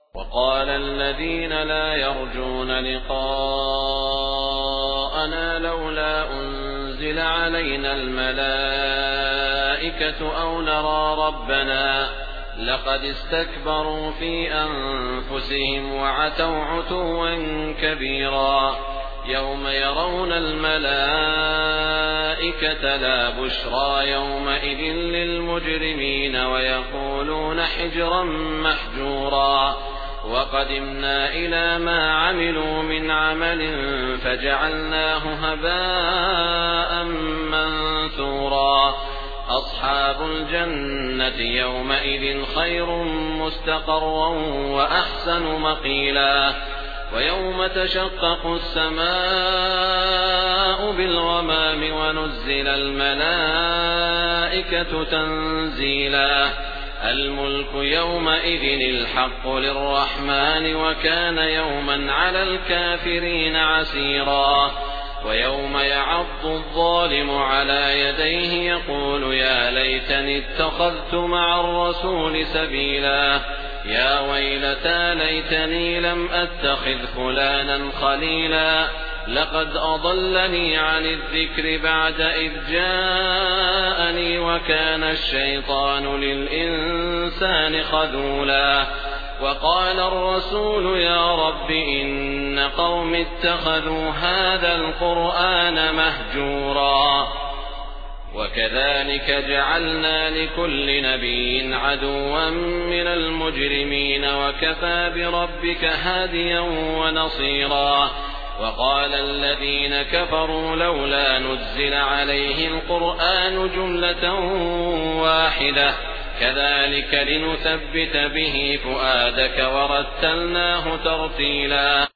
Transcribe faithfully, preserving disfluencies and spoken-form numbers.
وقال الذين لا يرجون لقاءنا لولا أنزل علينا الملائكة أو نرى ربنا لقد استكبروا في أنفسهم وعتوا عتوا كبيرا يوم يرون الملائكة لا بشرى يومئذ للمجرمين ويقولون حجرا محجورا وقدمنا إلى ما عملوا من عمل فجعلناه هباء منثورا أصحاب الجنة يومئذ خير مستقرا وأحسن مقيلا ويوم تشقق السماء بالغمام ونزل الملائكة تنزيلا الملك يومئذ الحق للرحمن وكان يوما على الكافرين عسيرا ويوم يعض الظالم على يديه يقول يا ليتني اتخذت مع الرسول سبيلا يا ويلتى ليتني لم أتخذ فلانا خليلا لقد أضلني عن الذكر بعد إذ جاءني وكان الشيطان للإنسان خذولا وقال الرسول يا رب إن قوم اتخذوا هذا القرآن مهجورا وكذلك جعلنا لكل نبي عدوا من المجرمين وكفى بربك هاديا ونصيرا وقال الذين كفروا لولا نزل عليه القرآن جملة واحدة كذلك لنثبت به فؤادك ورتلناه ترتيلا.